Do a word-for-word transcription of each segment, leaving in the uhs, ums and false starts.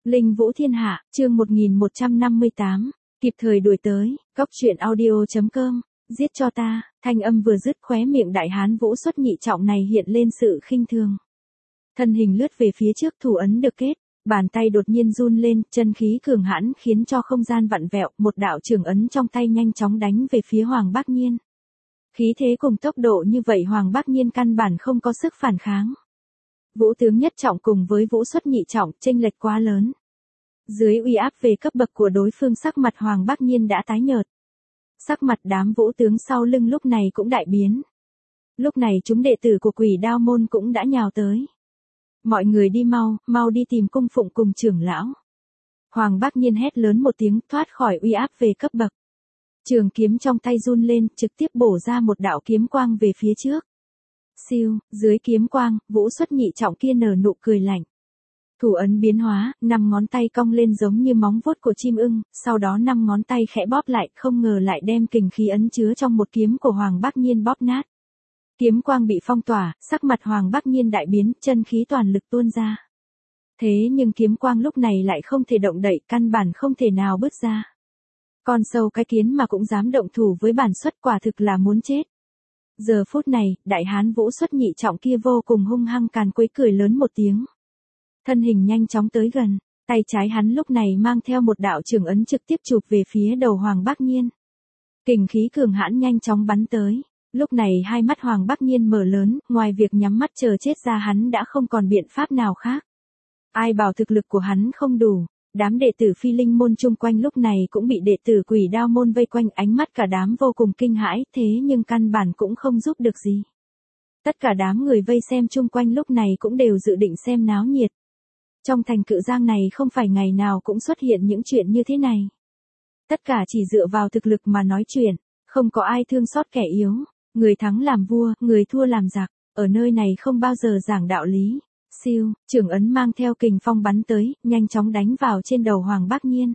Linh Vũ Thiên Hạ, chương một nghìn một trăm năm mươi tám, kịp thời đuổi tới, cóc truyện audio chấm com, giết cho ta, thanh âm vừa dứt khóe miệng đại hán Vũ Xuất Nhị Trọng này hiện lên sự khinh thường. Thân hình lướt về phía trước, thủ ấn được kết, bàn tay đột nhiên run lên, chân khí cường hãn khiến cho không gian vặn vẹo, một đạo trường ấn trong tay nhanh chóng đánh về phía Hoàng Bác Nhiên. Khí thế cùng tốc độ như vậy Hoàng Bác Nhiên căn bản không có sức phản kháng. Vũ tướng nhất trọng cùng với Vũ Xuất Nhị Trọng chênh lệch quá lớn. Dưới uy áp về cấp bậc của đối phương, sắc mặt Hoàng Bác Nhiên đã tái nhợt. Sắc mặt đám vũ tướng sau lưng lúc này cũng đại biến. Lúc này chúng đệ tử của Quỷ Đao môn cũng đã nhào tới. Mọi người đi mau, mau đi tìm cung phụng cùng trưởng lão. Hoàng Bác Nhiên hét lớn một tiếng, thoát khỏi uy áp về cấp bậc. Trường kiếm trong tay run lên, trực tiếp bổ ra một đạo kiếm quang về phía trước. Siêu, dưới kiếm quang, Vũ Xuất Nhị Trọng kia nở nụ cười lạnh. Thủ ấn biến hóa, năm ngón tay cong lên giống như móng vuốt của chim ưng, sau đó năm ngón tay khẽ bóp lại, không ngờ lại đem kình khí ấn chứa trong một kiếm của Hoàng Bác Nhiên bóp nát. Kiếm quang bị phong tỏa, sắc mặt Hoàng Bác Nhiên đại biến, chân khí toàn lực tuôn ra. Thế nhưng kiếm quang lúc này lại không thể động đậy, căn bản không thể nào bứt ra. Con sâu cái kiến mà cũng dám động thủ với bản xuất, quả thực là muốn chết. Giờ phút này, đại hán Vũ Xuất Nhị Trọng kia vô cùng hung hăng càn quấy cười lớn một tiếng. Thân hình nhanh chóng tới gần, tay trái hắn lúc này mang theo một đạo trường ấn trực tiếp chụp về phía đầu Hoàng Bác Nhiên. Kình khí cường hãn nhanh chóng bắn tới. Lúc này hai mắt Hoàng Bác Nhiên mở lớn, ngoài việc nhắm mắt chờ chết ra hắn đã không còn biện pháp nào khác. Ai bảo thực lực của hắn không đủ, đám đệ tử Phi Linh môn chung quanh lúc này cũng bị đệ tử Quỷ Đao môn vây quanh, ánh mắt cả đám vô cùng kinh hãi, thế nhưng căn bản cũng không giúp được gì. Tất cả đám người vây xem chung quanh lúc này cũng đều dự định xem náo nhiệt. Trong thành Cự Giang này không phải ngày nào cũng xuất hiện những chuyện như thế này. Tất cả chỉ dựa vào thực lực mà nói chuyện, không có ai thương xót kẻ yếu. Người thắng làm vua, người thua làm giặc, ở nơi này không bao giờ giảng đạo lý. Siêu, trường ấn mang theo kình phong bắn tới, nhanh chóng đánh vào trên đầu Hoàng Bác Nhiên.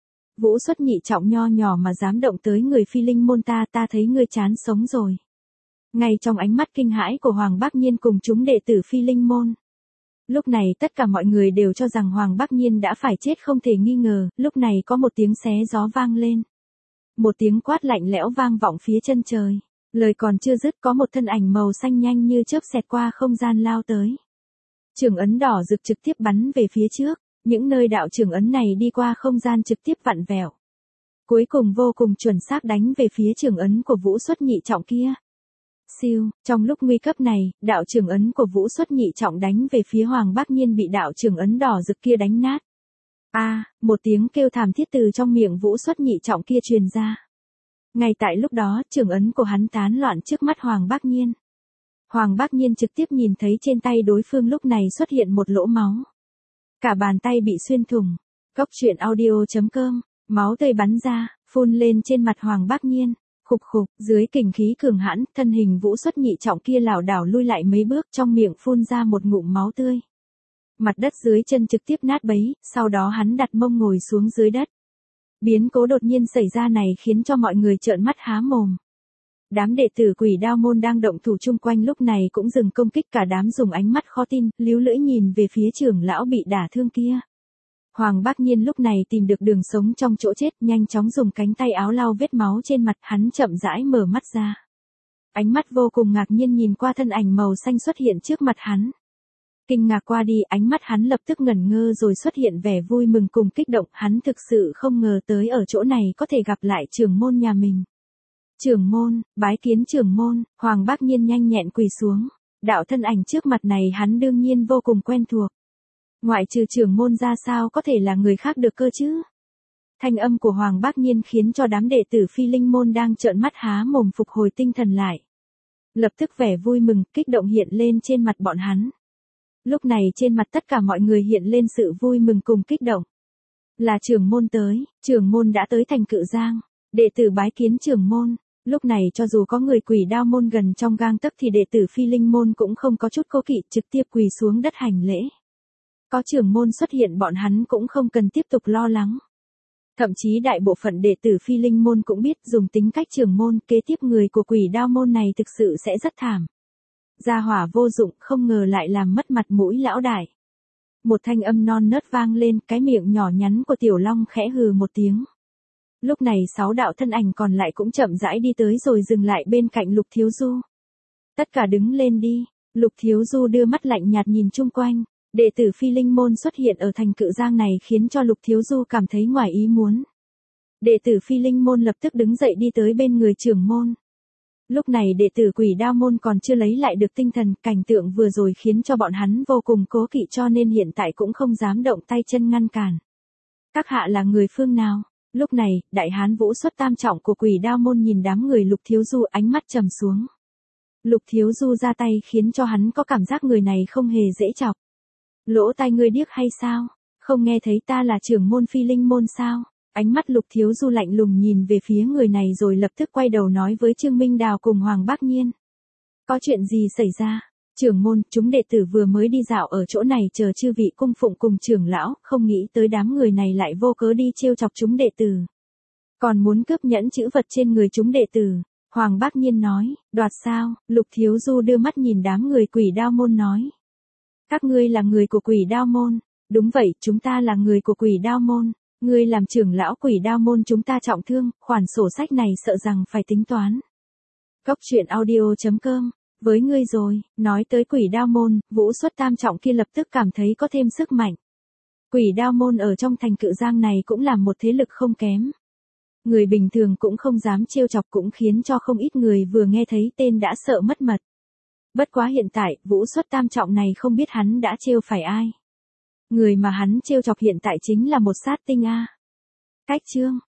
Vũ Xuất Nhị Trọng nho nhỏ mà dám động tới người Phi Linh môn ta, ta thấy ngươi chán sống rồi. Ngay trong ánh mắt kinh hãi của Hoàng Bác Nhiên cùng chúng đệ tử Phi Linh môn. Lúc này tất cả mọi người đều cho rằng Hoàng Bác Nhiên đã phải chết không thể nghi ngờ, lúc này có một tiếng xé gió vang lên. Một tiếng quát lạnh lẽo vang vọng phía chân trời. Lời còn chưa dứt có một thân ảnh màu xanh nhanh như chớp xẹt qua không gian lao tới. Trường ấn đỏ rực trực tiếp bắn về phía trước, những nơi đạo trường ấn này đi qua không gian trực tiếp vặn vẹo. Cuối cùng vô cùng chuẩn xác đánh về phía trường ấn của Vũ Xuất Nhị Trọng kia. Siêu, trong lúc nguy cấp này, đạo trường ấn của Vũ Xuất Nhị Trọng đánh về phía Hoàng Bác Nhiên bị đạo trường ấn đỏ rực kia đánh nát. A, à, một tiếng kêu thảm thiết từ trong miệng Vũ Xuất Nhị Trọng kia truyền ra. Ngay tại lúc đó, trường ấn của hắn tán loạn trước mắt Hoàng Bác Nhiên. Hoàng Bác Nhiên trực tiếp nhìn thấy trên tay đối phương lúc này xuất hiện một lỗ máu. Cả bàn tay bị xuyên thủng. Cóc truyện audio chấm com, máu tươi bắn ra, phun lên trên mặt Hoàng Bác Nhiên. Khục khục, dưới kình khí cường hãn, thân hình Vũ Xuất Nhị Trọng kia lảo đảo lui lại mấy bước, trong miệng phun ra một ngụm máu tươi. Mặt đất dưới chân trực tiếp nát bấy, sau đó hắn đặt mông ngồi xuống dưới đất. Biến cố đột nhiên xảy ra này khiến cho mọi người trợn mắt há mồm. Đám đệ tử Quỷ Đao môn đang động thủ chung quanh lúc này cũng dừng công kích, cả đám dùng ánh mắt khó tin, líu lưỡi nhìn về phía trưởng lão bị đả thương kia. Hoàng Bác Nhiên lúc này tìm được đường sống trong chỗ chết, nhanh chóng dùng cánh tay áo lau vết máu trên mặt, hắn chậm rãi mở mắt ra. Ánh mắt vô cùng ngạc nhiên nhìn qua thân ảnh màu xanh xuất hiện trước mặt hắn. Kinh ngạc qua đi, ánh mắt hắn lập tức ngẩn ngơ rồi xuất hiện vẻ vui mừng cùng kích động, hắn thực sự không ngờ tới ở chỗ này có thể gặp lại trưởng môn nhà mình. Trưởng môn, bái kiến trưởng môn, Hoàng Bác Nhiên nhanh nhẹn quỳ xuống. Đạo thân ảnh trước mặt này hắn đương nhiên vô cùng quen thuộc. Ngoại trừ trưởng môn ra sao có thể là người khác được cơ chứ? Thanh âm của Hoàng Bác Nhiên khiến cho đám đệ tử Phi Linh môn đang trợn mắt há mồm phục hồi tinh thần lại. Lập tức vẻ vui mừng, kích động hiện lên trên mặt bọn hắn. Lúc này trên mặt tất cả mọi người hiện lên sự vui mừng cùng kích động. Là trưởng môn tới, trưởng môn đã tới thành Cự Giang, đệ tử bái kiến trưởng môn. Lúc này cho dù có người Quỷ Đao môn gần trong gang tấc thì đệ tử Phi Linh môn cũng không có chút cố kỵ, trực tiếp quỳ xuống đất hành lễ. Có trưởng môn xuất hiện bọn hắn cũng không cần tiếp tục lo lắng. Thậm chí đại bộ phận đệ tử Phi Linh môn cũng biết dùng tính cách trưởng môn, kế tiếp người của Quỷ Đao môn này thực sự sẽ rất thảm. Gia hỏa vô dụng, không ngờ lại làm mất mặt mũi lão đại. Một thanh âm non nớt vang lên, cái miệng nhỏ nhắn của Tiểu Long khẽ hừ một tiếng. Lúc này sáu đạo thân ảnh còn lại cũng chậm rãi đi tới rồi dừng lại bên cạnh Lục Thiếu Du. Tất cả đứng lên đi. Lục Thiếu Du đưa mắt lạnh nhạt nhìn chung quanh. Đệ tử Phi Linh Môn xuất hiện ở thành Cự Giang này khiến cho Lục Thiếu Du cảm thấy ngoài ý muốn. Đệ tử Phi Linh Môn lập tức đứng dậy đi tới bên người trưởng môn. Lúc này đệ tử Quỷ Đao Môn còn chưa lấy lại được tinh thần, cảnh tượng vừa rồi khiến cho bọn hắn vô cùng cố kỵ cho nên hiện tại cũng không dám động tay chân ngăn cản. Các hạ là người phương nào? Lúc này, Đại Hán Vũ xuất tam trọng của Quỷ Đao Môn nhìn đám người Lục Thiếu Du ánh mắt trầm xuống. Lục Thiếu Du ra tay khiến cho hắn có cảm giác người này không hề dễ chọc. Lỗ tai ngươi điếc hay sao? Không nghe thấy ta là trưởng môn Phi Linh Môn sao? Ánh mắt Lục Thiếu Du lạnh lùng nhìn về phía người này rồi lập tức quay đầu nói với Trương Minh Đào cùng Hoàng Bác Nhiên. Có chuyện gì xảy ra? Trưởng môn, chúng đệ tử vừa mới đi dạo ở chỗ này chờ chư vị cung phụng cùng trưởng lão, không nghĩ tới đám người này lại vô cớ đi trêu chọc chúng đệ tử. Còn muốn cướp nhẫn chữ vật trên người chúng đệ tử. Hoàng Bác Nhiên nói, đoạt sao? Lục Thiếu Du đưa mắt nhìn đám người Quỷ Đao Môn nói. Các ngươi là người của Quỷ Đao Môn. Đúng vậy, chúng ta là người của Quỷ Đao Môn. Ngươi làm trưởng lão Quỷ Đao Môn chúng ta trọng thương, khoản sổ sách này sợ rằng phải tính toán. Cốc truyện audio chấm com, với ngươi rồi, nói tới Quỷ Đao Môn, Vũ xuất tam trọng kia lập tức cảm thấy có thêm sức mạnh. Quỷ Đao Môn ở trong thành Cự Giang này cũng là một thế lực không kém. Người bình thường cũng không dám trêu chọc cũng khiến cho không ít người vừa nghe thấy tên đã sợ mất mật. Bất quá hiện tại, Vũ xuất tam trọng này không biết hắn đã trêu phải ai. Người mà hắn trêu chọc hiện tại chính là một sát tinh A. Cách chương.